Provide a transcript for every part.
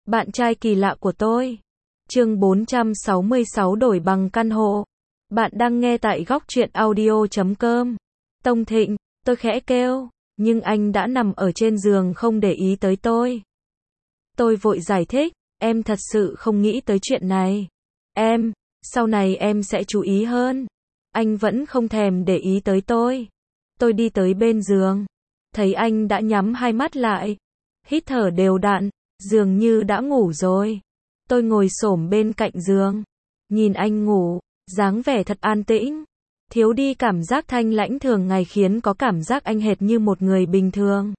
Bạn trai kỳ lạ của tôi. Chương 466 đổi bằng căn hộ. Bạn đang nghe tại góc truyện audio.com. Tông Thịnh, tôi khẽ kêu, nhưng anh đã nằm ở trên giường không để ý tới tôi. Tôi vội giải thích, em thật sự không nghĩ tới chuyện này. Sau này em sẽ chú ý hơn. Anh vẫn không thèm để ý tới tôi. Tôi đi tới bên giường, thấy anh đã nhắm hai mắt lại, hít thở đều đặn, dường như đã ngủ rồi. Tôi ngồi xổm bên cạnh giường, nhìn anh ngủ, dáng vẻ thật an tĩnh, thiếu đi cảm giác thanh lãnh thường ngày khiến có cảm giác anh hệt như một người bình thường.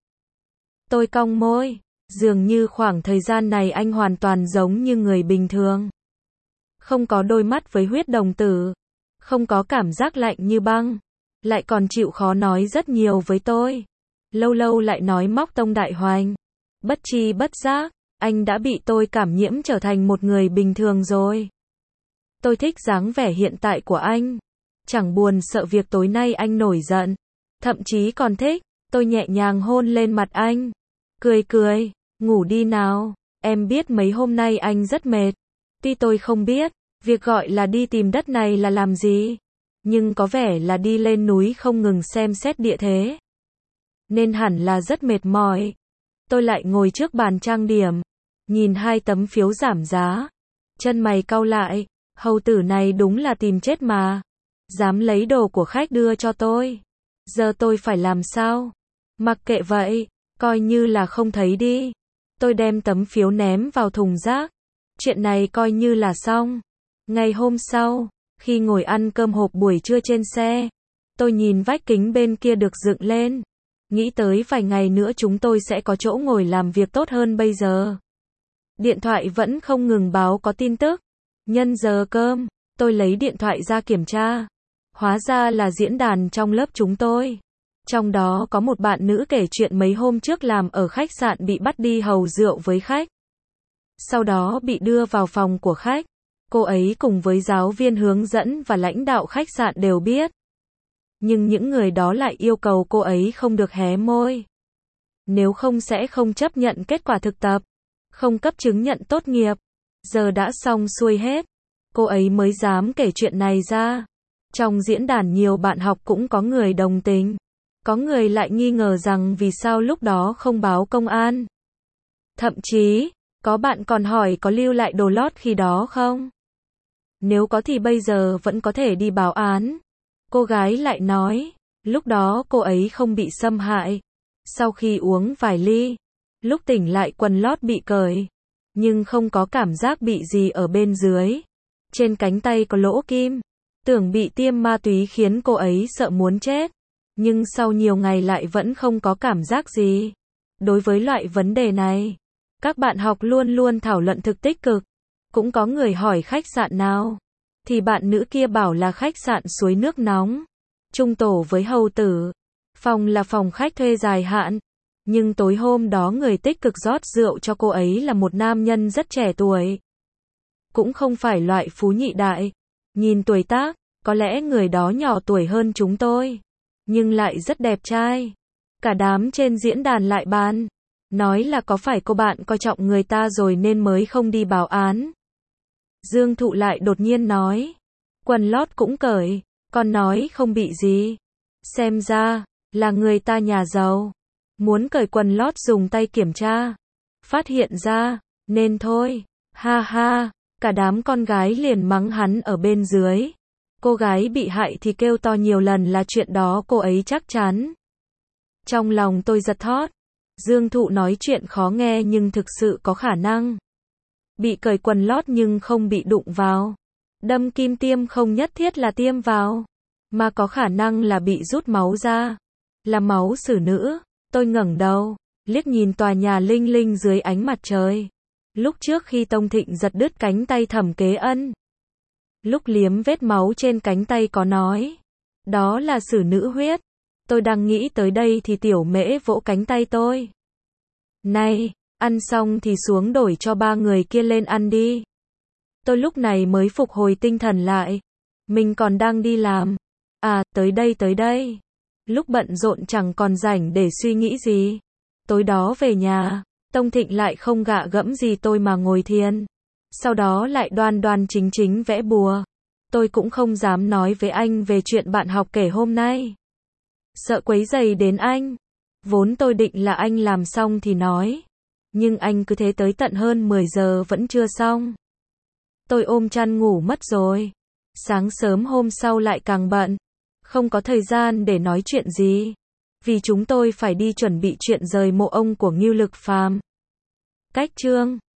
Tôi cong môi, dường như khoảng thời gian này anh hoàn toàn giống như người bình thường. Không có đôi mắt với huyết đồng tử, không có cảm giác lạnh như băng, lại còn chịu khó nói rất nhiều với tôi. Lâu lâu lại nói móc tông đại hoành. Bất tri bất giác, anh đã bị tôi cảm nhiễm trở thành một người bình thường rồi. Tôi thích dáng vẻ hiện tại của anh. Chẳng buồn sợ việc tối nay anh nổi giận. Thậm chí còn thích, tôi nhẹ nhàng hôn lên mặt anh. Cười, ngủ đi nào. Em biết mấy hôm nay anh rất mệt. Tuy tôi không biết, việc gọi là đi tìm đất này là làm gì. Nhưng có vẻ là đi lên núi không ngừng xem xét địa thế. Nên hẳn là rất mệt mỏi. Tôi lại ngồi trước bàn trang điểm, nhìn hai tấm phiếu giảm giá. Chân mày cau lại, hầu tử này đúng là tìm chết mà. Dám lấy đồ của khách đưa cho tôi. Giờ tôi phải làm sao? Mặc kệ vậy, coi như là không thấy đi. Tôi đem tấm phiếu ném vào thùng rác. Chuyện này coi như là xong. Ngày hôm sau, khi ngồi ăn cơm hộp buổi trưa trên xe, tôi nhìn vách kính bên kia được dựng lên. Nghĩ tới vài ngày nữa chúng tôi sẽ có chỗ ngồi làm việc tốt hơn bây giờ. Điện thoại vẫn không ngừng báo có tin tức. Nhân giờ cơm, tôi lấy điện thoại ra kiểm tra. Hóa ra là diễn đàn trong lớp chúng tôi. Trong đó có một bạn nữ kể chuyện mấy hôm trước làm ở khách sạn bị bắt đi hầu rượu với khách. Sau đó bị đưa vào phòng của khách. Cô ấy cùng với giáo viên hướng dẫn và lãnh đạo khách sạn đều biết. Nhưng những người đó lại yêu cầu cô ấy không được hé môi. Nếu không sẽ không chấp nhận kết quả thực tập, không cấp chứng nhận tốt nghiệp. Giờ đã xong xuôi hết, cô ấy mới dám kể chuyện này ra. Trong diễn đàn nhiều bạn học cũng có người đồng tình. Có người lại nghi ngờ rằng vì sao lúc đó không báo công an. Thậm chí, có bạn còn hỏi có lưu lại đồ lót khi đó không? Nếu có thì bây giờ vẫn có thể đi báo án. Cô gái lại nói, lúc đó cô ấy không bị xâm hại. Sau khi uống vài ly, lúc tỉnh lại quần lót bị cởi, nhưng không có cảm giác bị gì ở bên dưới. Trên cánh tay có lỗ kim, tưởng bị tiêm ma túy khiến cô ấy sợ muốn chết. Nhưng sau nhiều ngày lại vẫn không có cảm giác gì. Đối với loại vấn đề này, các bạn học luôn luôn thảo luận thực tích cực. Cũng có người hỏi khách sạn nào, thì bạn nữ kia bảo là khách sạn Suối Nước Nóng, chung tổ với hầu tử. Phòng là phòng khách thuê dài hạn. Nhưng tối hôm đó người tích cực rót rượu cho cô ấy là một nam nhân rất trẻ tuổi. Cũng không phải loại phú nhị đại. Nhìn tuổi tác, có lẽ người đó nhỏ tuổi hơn chúng tôi. Nhưng lại rất đẹp trai. Cả đám trên diễn đàn lại bàn. Nói là có phải cô bạn coi trọng người ta rồi nên mới không đi báo án. Dương Thụ lại đột nhiên nói. Quần lót cũng cởi, còn nói không bị gì. Xem ra, là người ta nhà giàu. Muốn cởi quần lót dùng tay kiểm tra. Phát hiện ra, nên thôi. Ha ha, cả đám con gái liền mắng hắn ở bên dưới. Cô gái bị hại thì kêu to nhiều lần là chuyện đó cô ấy chắc chắn. Trong lòng tôi giật thót. Dương Thụ nói chuyện khó nghe nhưng thực sự có khả năng. Bị cởi quần lót nhưng không bị đụng vào. Đâm kim tiêm không nhất thiết là tiêm vào, mà có khả năng là bị rút máu ra. Là máu xử nữ. Tôi ngẩng đầu, liếc nhìn tòa nhà linh linh dưới ánh mặt trời. Lúc trước khi Tông Thịnh giật đứt cánh tay Thẩm Kế Ân, lúc liếm vết máu trên cánh tay có nói, đó là xử nữ huyết. Tôi đang nghĩ tới đây thì Tiểu Mễ vỗ cánh tay tôi. Này, ăn xong thì xuống đổi cho ba người kia lên ăn đi. Tôi lúc này mới phục hồi tinh thần lại. Mình còn đang đi làm. À, tới đây. Lúc bận rộn chẳng còn rảnh để suy nghĩ gì. Tối đó về nhà, Tông Thịnh lại không gạ gẫm gì tôi mà ngồi thiền. Sau đó lại đoan đoan chính chính vẽ bùa. Tôi cũng không dám nói với anh về chuyện bạn học kể hôm nay. Sợ quấy rầy đến anh. Vốn tôi định là anh làm xong thì nói. Nhưng anh cứ thế tới tận hơn 10 giờ vẫn chưa xong. Tôi ôm chăn ngủ mất rồi. Sáng sớm hôm sau lại càng bận. Không có thời gian để nói chuyện gì. Vì chúng tôi phải đi chuẩn bị chuyện rời mộ ông của Ngưu Lực Phàm. Cách chương